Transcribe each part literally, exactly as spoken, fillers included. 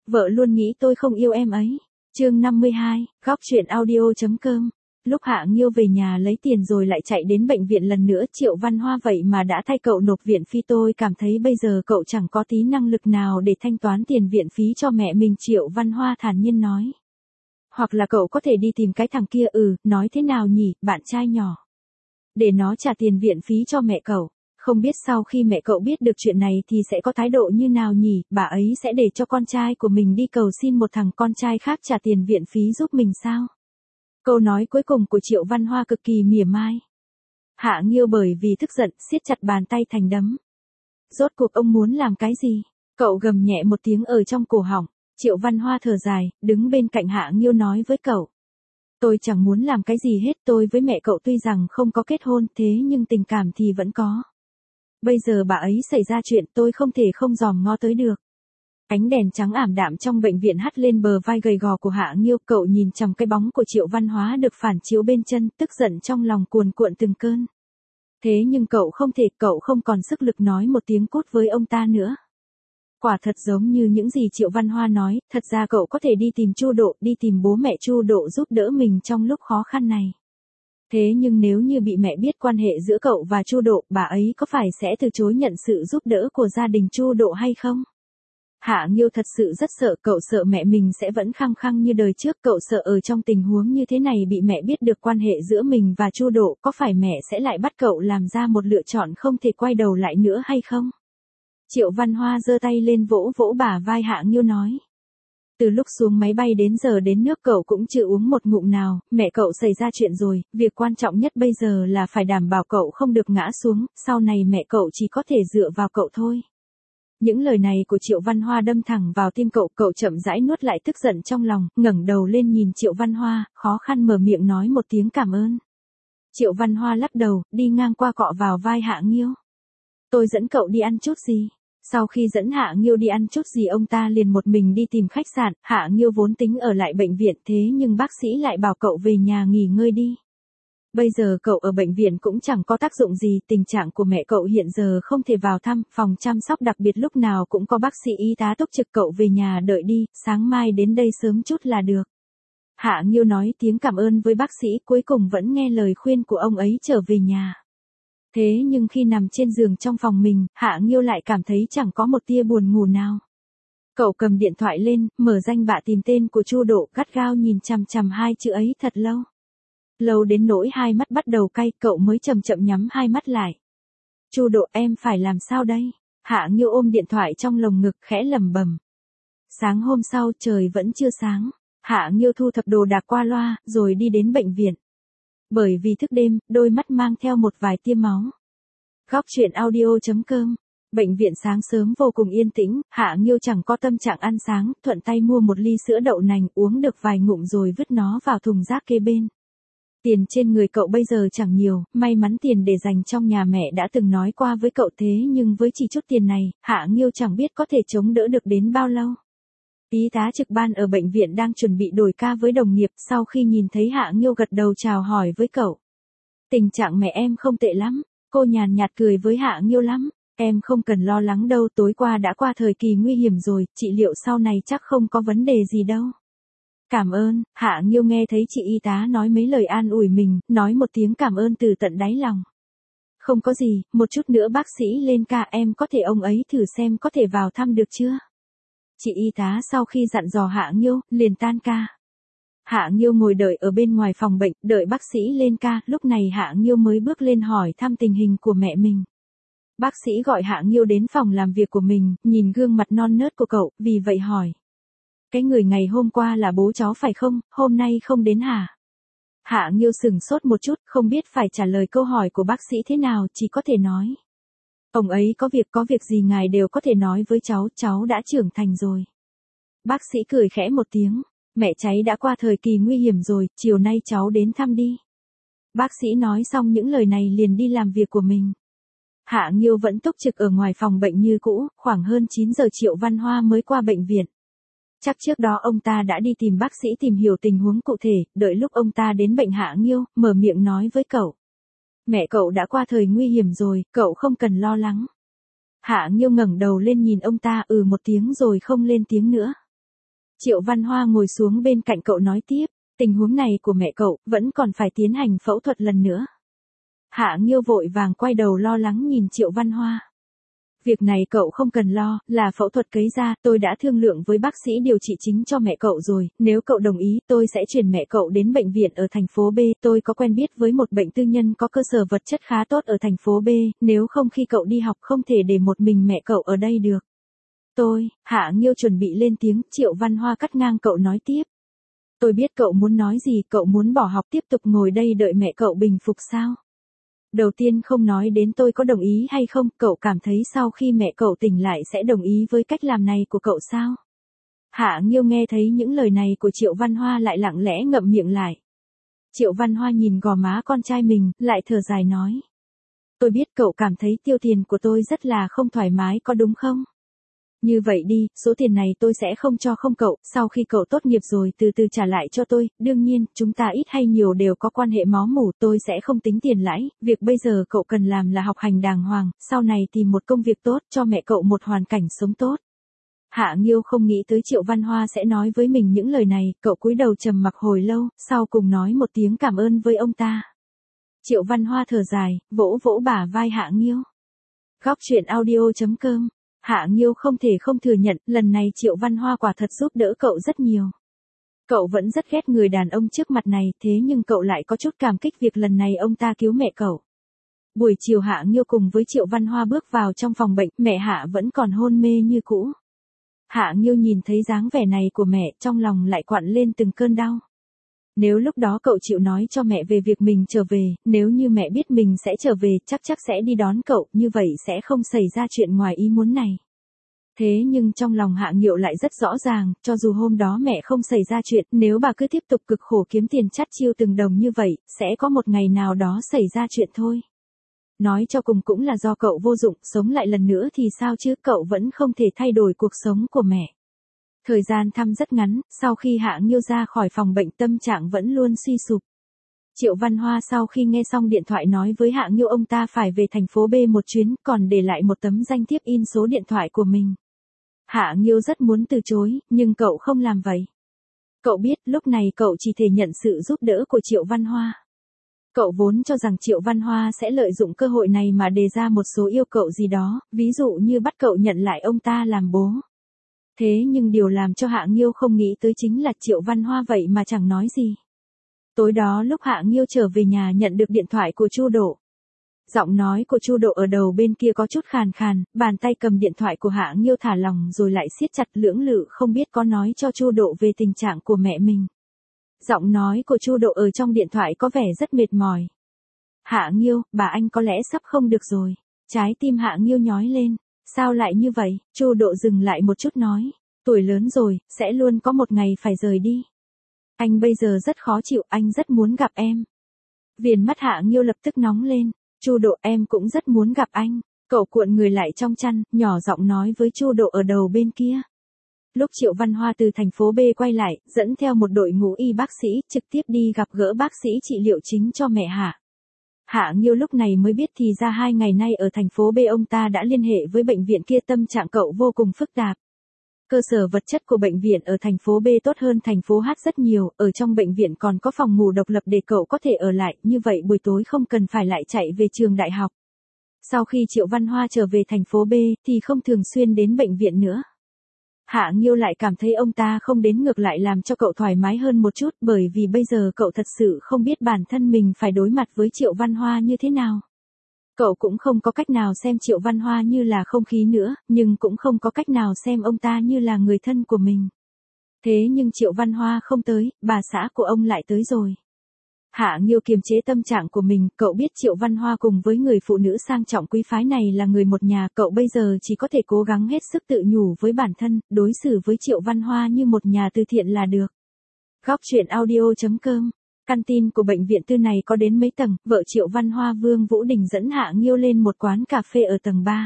Vợ luôn nghĩ tôi không yêu em ấy. Chương năm mươi hai, góc truyện audio.com. Lúc Hạ Nghiêu về nhà lấy tiền rồi lại chạy đến bệnh viện lần nữa, Triệu Văn Hoa vậy mà đã thay cậu nộp viện phí, tôi cảm thấy bây giờ cậu chẳng có tí năng lực nào để thanh toán tiền viện phí cho mẹ mình, Triệu Văn Hoa thản nhiên nói. Hoặc là cậu có thể đi tìm cái thằng kia, ừ, nói thế nào nhỉ, bạn trai nhỏ. Để nó trả tiền viện phí cho mẹ cậu. Không biết sau khi mẹ cậu biết được chuyện này thì sẽ có thái độ như nào nhỉ, bà ấy sẽ để cho con trai của mình đi cầu xin một thằng con trai khác trả tiền viện phí giúp mình sao? Câu nói cuối cùng của Triệu Văn Hoa cực kỳ mỉa mai. Hạ Nghiêu bởi vì tức giận, siết chặt bàn tay thành đấm. Rốt cuộc ông muốn làm cái gì? Cậu gầm nhẹ một tiếng ở trong cổ họng. Triệu Văn Hoa thở dài, đứng bên cạnh Hạ Nghiêu nói với cậu. Tôi chẳng muốn làm cái gì hết, tôi với mẹ cậu tuy rằng không có kết hôn, thế nhưng tình cảm thì vẫn có. Bây giờ bà ấy xảy ra chuyện, tôi không thể không dòm ngó tới được. Ánh đèn trắng ảm đạm trong bệnh viện hắt lên bờ vai gầy gò của Hạ Nghiêu, cậu nhìn chằm cái bóng của Triệu Văn Hóa được phản chiếu bên chân, tức giận trong lòng cuồn cuộn từng cơn. Thế nhưng cậu không thể, cậu không còn sức lực nói một tiếng cút với ông ta nữa. Quả thật giống như những gì Triệu Văn Hoa nói, thật ra cậu có thể đi tìm Chu Độ, đi tìm bố mẹ Chu Độ giúp đỡ mình trong lúc khó khăn này. Thế nhưng nếu như bị mẹ biết quan hệ giữa cậu và Chu Độ, bà ấy có phải sẽ từ chối nhận sự giúp đỡ của gia đình Chu Độ hay không? Hạ Nghiêu thật sự rất sợ, cậu sợ mẹ mình sẽ vẫn khăng khăng như đời trước, cậu sợ ở trong tình huống như thế này bị mẹ biết được quan hệ giữa mình và Chu Độ, có phải mẹ sẽ lại bắt cậu làm ra một lựa chọn không thể quay đầu lại nữa hay không? Triệu Văn Hoa giơ tay lên vỗ vỗ bả vai Hạ Nghiêu nói. Từ lúc xuống máy bay đến giờ đến nước cậu cũng chưa uống một ngụm nào, mẹ cậu xảy ra chuyện rồi, việc quan trọng nhất bây giờ là phải đảm bảo cậu không được ngã xuống, sau này mẹ cậu chỉ có thể dựa vào cậu thôi. Những lời này của Triệu Văn Hoa đâm thẳng vào tim cậu, cậu chậm rãi nuốt lại tức giận trong lòng, ngẩng đầu lên nhìn Triệu Văn Hoa, khó khăn mở miệng nói một tiếng cảm ơn. Triệu Văn Hoa lắc đầu, đi ngang qua cọ vào vai Hạ Nghiêu. Tôi dẫn cậu đi ăn chút gì? Sau khi dẫn Hạ Nghiêu đi ăn chút gì, ông ta liền một mình đi tìm khách sạn. Hạ Nghiêu vốn tính ở lại bệnh viện, thế nhưng bác sĩ lại bảo cậu về nhà nghỉ ngơi đi. Bây giờ cậu ở bệnh viện cũng chẳng có tác dụng gì, tình trạng của mẹ cậu hiện giờ không thể vào thăm, phòng chăm sóc đặc biệt lúc nào cũng có bác sĩ y tá túc trực, cậu về nhà đợi đi, sáng mai đến đây sớm chút là được. Hạ Nghiêu nói tiếng cảm ơn với bác sĩ, cuối cùng vẫn nghe lời khuyên của ông ấy trở về nhà. Thế nhưng khi nằm trên giường trong phòng mình, Hạ Nghiêu lại cảm thấy chẳng có một tia buồn ngủ nào. Cậu cầm điện thoại lên, mở danh bạ tìm tên của Chu Độ, gắt gao nhìn chằm chằm hai chữ ấy thật lâu. Lâu đến nỗi hai mắt bắt đầu cay, cậu mới chậm chậm nhắm hai mắt lại. Chu Độ, em phải làm sao đây? Hạ Nghiêu ôm điện thoại trong lồng ngực khẽ lẩm bẩm. Sáng hôm sau trời vẫn chưa sáng, Hạ Nghiêu thu thập đồ đạc qua loa, rồi đi đến bệnh viện. Bởi vì thức đêm, đôi mắt mang theo một vài tia máu. Góc truyện audio.com. Bệnh viện sáng sớm vô cùng yên tĩnh, Hạ Nghiêu chẳng có tâm trạng ăn sáng, thuận tay mua một ly sữa đậu nành, uống được vài ngụm rồi vứt nó vào thùng rác kế bên. Tiền trên người cậu bây giờ chẳng nhiều, may mắn tiền để dành trong nhà mẹ đã từng nói qua với cậu, thế nhưng với chỉ chút tiền này, Hạ Nghiêu chẳng biết có thể chống đỡ được đến bao lâu. Y tá trực ban ở bệnh viện đang chuẩn bị đổi ca với đồng nghiệp, sau khi nhìn thấy Hạ Nghiêu gật đầu chào hỏi với cậu. Tình trạng mẹ em không tệ lắm, cô nhàn nhạt cười với Hạ Nghiêu lắm, em không cần lo lắng đâu, tối qua đã qua thời kỳ nguy hiểm rồi, trị liệu sau này chắc không có vấn đề gì đâu. Cảm ơn, Hạ Nghiêu nghe thấy chị y tá nói mấy lời an ủi mình, nói một tiếng cảm ơn từ tận đáy lòng. Không có gì, một chút nữa bác sĩ lên ca, em có thể ông ấy thử xem có thể vào thăm được chưa? Chị y tá sau khi dặn dò Hạ Nghiêu, liền tan ca. Hạ Nghiêu ngồi đợi ở bên ngoài phòng bệnh, đợi bác sĩ lên ca, lúc này Hạ Nghiêu mới bước lên hỏi thăm tình hình của mẹ mình. Bác sĩ gọi Hạ Nghiêu đến phòng làm việc của mình, nhìn gương mặt non nớt của cậu, vì vậy hỏi. Cái người ngày hôm qua là bố cháu phải không, hôm nay không đến hả? Hạ Nghiêu sửng sốt một chút, không biết phải trả lời câu hỏi của bác sĩ thế nào, chỉ có thể nói. Ông ấy có việc có việc gì ngài đều có thể nói với cháu, cháu đã trưởng thành rồi. Bác sĩ cười khẽ một tiếng, mẹ cháy đã qua thời kỳ nguy hiểm rồi, chiều nay cháu đến thăm đi. Bác sĩ nói xong những lời này liền đi làm việc của mình. Hạ Nghiêu vẫn túc trực ở ngoài phòng bệnh như cũ, khoảng hơn chín giờ Triệu Văn Hoa mới qua bệnh viện. Chắc trước đó ông ta đã đi tìm bác sĩ tìm hiểu tình huống cụ thể, đợi lúc ông ta đến bệnh Hạ Nghiêu, mở miệng nói với cậu. Mẹ cậu đã qua thời nguy hiểm rồi, cậu không cần lo lắng. Hạ Nghiêu ngẩng đầu lên nhìn ông ta, ừ một tiếng rồi không lên tiếng nữa. Triệu Văn Hoa ngồi xuống bên cạnh cậu nói tiếp, tình huống này của mẹ cậu, vẫn còn phải tiến hành phẫu thuật lần nữa. Hạ Nghiêu vội vàng quay đầu lo lắng nhìn Triệu Văn Hoa. Việc này cậu không cần lo, là phẫu thuật cấy da, tôi đã thương lượng với bác sĩ điều trị chính cho mẹ cậu rồi, nếu cậu đồng ý, tôi sẽ chuyển mẹ cậu đến bệnh viện ở thành phố B, tôi có quen biết với một bệnh tư nhân có cơ sở vật chất khá tốt ở thành phố B, nếu không khi cậu đi học không thể để một mình mẹ cậu ở đây được. Tôi, Hạ Nghiêu chuẩn bị lên tiếng, Triệu Văn Hoa cắt ngang cậu nói tiếp. Tôi biết cậu muốn nói gì, cậu muốn bỏ học tiếp tục ngồi đây đợi mẹ cậu bình phục sao? Đầu tiên không nói đến tôi có đồng ý hay không, cậu cảm thấy sau khi mẹ cậu tỉnh lại sẽ đồng ý với cách làm này của cậu sao? Hạ Nghiêu nghe thấy những lời này của Triệu Văn Hoa lại lặng lẽ ngậm miệng lại. Triệu Văn Hoa nhìn gò má con trai mình, lại thở dài nói. Tôi biết cậu cảm thấy tiêu tiền của tôi rất là không thoải mái có đúng không? Như vậy đi, số tiền này tôi sẽ không cho không cậu, sau khi cậu tốt nghiệp rồi từ từ trả lại cho tôi, đương nhiên, chúng ta ít hay nhiều đều có quan hệ máu mủ, tôi sẽ không tính tiền lãi, việc bây giờ cậu cần làm là học hành đàng hoàng, sau này tìm một công việc tốt, cho mẹ cậu một hoàn cảnh sống tốt. Hạ Nghiêu không nghĩ tới Triệu Văn Hoa sẽ nói với mình những lời này, cậu cúi đầu trầm mặc hồi lâu, sau cùng nói một tiếng cảm ơn với ông ta. Triệu Văn Hoa thở dài, vỗ vỗ bả vai Hạ Nghiêu. Góc truyện audio chấm com. Hạ Nghiêu không thể không thừa nhận, lần này Triệu Văn Hoa quả thật giúp đỡ cậu rất nhiều. Cậu vẫn rất ghét người đàn ông trước mặt này, thế nhưng cậu lại có chút cảm kích việc lần này ông ta cứu mẹ cậu. Buổi chiều Hạ Nghiêu cùng với Triệu Văn Hoa bước vào trong phòng bệnh, mẹ Hạ vẫn còn hôn mê như cũ. Hạ Nghiêu nhìn thấy dáng vẻ này của mẹ, trong lòng lại quặn lên từng cơn đau. Nếu lúc đó cậu chịu nói cho mẹ về việc mình trở về, nếu như mẹ biết mình sẽ trở về, chắc chắc sẽ đi đón cậu, như vậy sẽ không xảy ra chuyện ngoài ý muốn này. Thế nhưng trong lòng Hạ Nghiêu lại rất rõ ràng, cho dù hôm đó mẹ không xảy ra chuyện, nếu bà cứ tiếp tục cực khổ kiếm tiền chắt chiu từng đồng như vậy, sẽ có một ngày nào đó xảy ra chuyện thôi. Nói cho cùng cũng là do cậu vô dụng, sống lại lần nữa thì sao chứ, cậu vẫn không thể thay đổi cuộc sống của mẹ. Thời gian thăm rất ngắn, sau khi Hạ Nghiêu ra khỏi phòng bệnh tâm trạng vẫn luôn suy sụp. Triệu Văn Hoa sau khi nghe xong điện thoại nói với Hạ Nghiêu ông ta phải về thành phố B một chuyến, còn để lại một tấm danh thiếp in số điện thoại của mình. Hạ Nghiêu rất muốn từ chối, nhưng cậu không làm vậy. Cậu biết lúc này cậu chỉ thể nhận sự giúp đỡ của Triệu Văn Hoa. Cậu vốn cho rằng Triệu Văn Hoa sẽ lợi dụng cơ hội này mà đề ra một số yêu cầu gì đó, ví dụ như bắt cậu nhận lại ông ta làm bố. Thế nhưng điều làm cho Hạ Nghiêu không nghĩ tới chính là Triệu Văn Hoa vậy mà chẳng nói gì. Tối đó lúc Hạ Nghiêu trở về nhà nhận được điện thoại của Chu Độ. Giọng nói của Chu Độ ở đầu bên kia có chút khàn khàn, bàn tay cầm điện thoại của Hạ Nghiêu thả lỏng rồi lại siết chặt, lưỡng lự không biết có nói cho Chu Độ về tình trạng của mẹ mình. Giọng nói của Chu Độ ở trong điện thoại có vẻ rất mệt mỏi. Hạ Nghiêu, bà anh có lẽ sắp không được rồi. Trái tim Hạ Nghiêu nhói lên. Sao lại như vậy? Chu Độ dừng lại một chút nói. Tuổi lớn rồi, sẽ luôn có một ngày phải rời đi. Anh bây giờ rất khó chịu, anh rất muốn gặp em. Viền mắt Hạ Nghiêu lập tức nóng lên. Chu Độ, em cũng rất muốn gặp anh. Cậu cuộn người lại trong chăn, nhỏ giọng nói với Chu Độ ở đầu bên kia. Lúc Triệu Văn Hoa từ thành phố B quay lại, dẫn theo một đội ngũ y bác sĩ, trực tiếp đi gặp gỡ bác sĩ trị liệu chính cho mẹ Hạ. Hạ Nghiêu lúc này mới biết thì ra hai ngày nay ở thành phố B ông ta đã liên hệ với bệnh viện kia, tâm trạng cậu vô cùng phức tạp. Cơ sở vật chất của bệnh viện ở thành phố B tốt hơn thành phố H rất nhiều, ở trong bệnh viện còn có phòng ngủ độc lập để cậu có thể ở lại, như vậy buổi tối không cần phải lại chạy về trường đại học. Sau khi Triệu Văn Hoa trở về thành phố B, thì không thường xuyên đến bệnh viện nữa. Hạ Nghiêu lại cảm thấy ông ta không đến ngược lại làm cho cậu thoải mái hơn một chút, bởi vì bây giờ cậu thật sự không biết bản thân mình phải đối mặt với Triệu Văn Hoa như thế nào. Cậu cũng không có cách nào xem Triệu Văn Hoa như là không khí nữa, nhưng cũng không có cách nào xem ông ta như là người thân của mình. Thế nhưng Triệu Văn Hoa không tới, bà xã của ông lại tới rồi. Hạ Nghiêu kiềm chế tâm trạng của mình, cậu biết Triệu Văn Hoa cùng với người phụ nữ sang trọng quý phái này là người một nhà, cậu bây giờ chỉ có thể cố gắng hết sức tự nhủ với bản thân, đối xử với Triệu Văn Hoa như một nhà từ thiện là được. Góc truyện audio chấm com. Căn tin của bệnh viện tư này có đến mấy tầng, vợ Triệu Văn Hoa Vương Vũ Đình dẫn Hạ Nghiêu lên một quán cà phê ở tầng ba.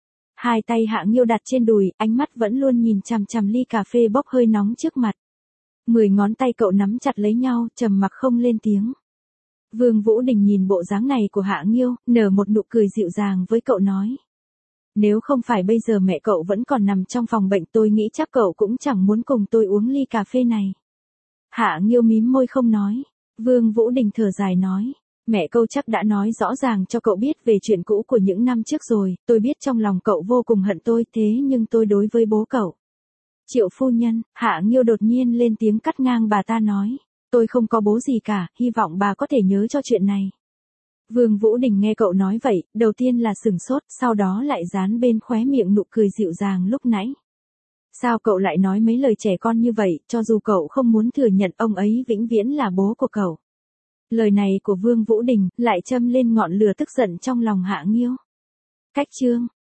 Hai tay Hạ Nghiêu đặt trên đùi, ánh mắt vẫn luôn nhìn chằm chằm ly cà phê bốc hơi nóng trước mặt. Mười ngón tay cậu nắm chặt lấy nhau, trầm mặc không lên tiếng. Vương Vũ Đình nhìn bộ dáng này của Hạ Nghiêu, nở một nụ cười dịu dàng với cậu nói. Nếu không phải bây giờ mẹ cậu vẫn còn nằm trong phòng bệnh tôi nghĩ chắc cậu cũng chẳng muốn cùng tôi uống ly cà phê này. Hạ Nghiêu mím môi không nói. Vương Vũ Đình thở dài nói. Mẹ cậu chắc đã nói rõ ràng cho cậu biết về chuyện cũ của những năm trước rồi, tôi biết trong lòng cậu vô cùng hận tôi thế nhưng tôi đối với bố cậu. Triệu phu nhân, Hạ Nghiêu đột nhiên lên tiếng cắt ngang bà ta nói. Tôi không có bố gì cả, hy vọng bà có thể nhớ cho chuyện này. Vương Vũ Đình nghe cậu nói vậy, đầu tiên là sừng sốt, sau đó lại dán bên khóe miệng nụ cười dịu dàng lúc nãy. Sao cậu lại nói mấy lời trẻ con như vậy, cho dù cậu không muốn thừa nhận ông ấy vĩnh viễn là bố của cậu. Lời này của Vương Vũ Đình lại châm lên ngọn lửa tức giận trong lòng Hạ Nghiêu. Cách chương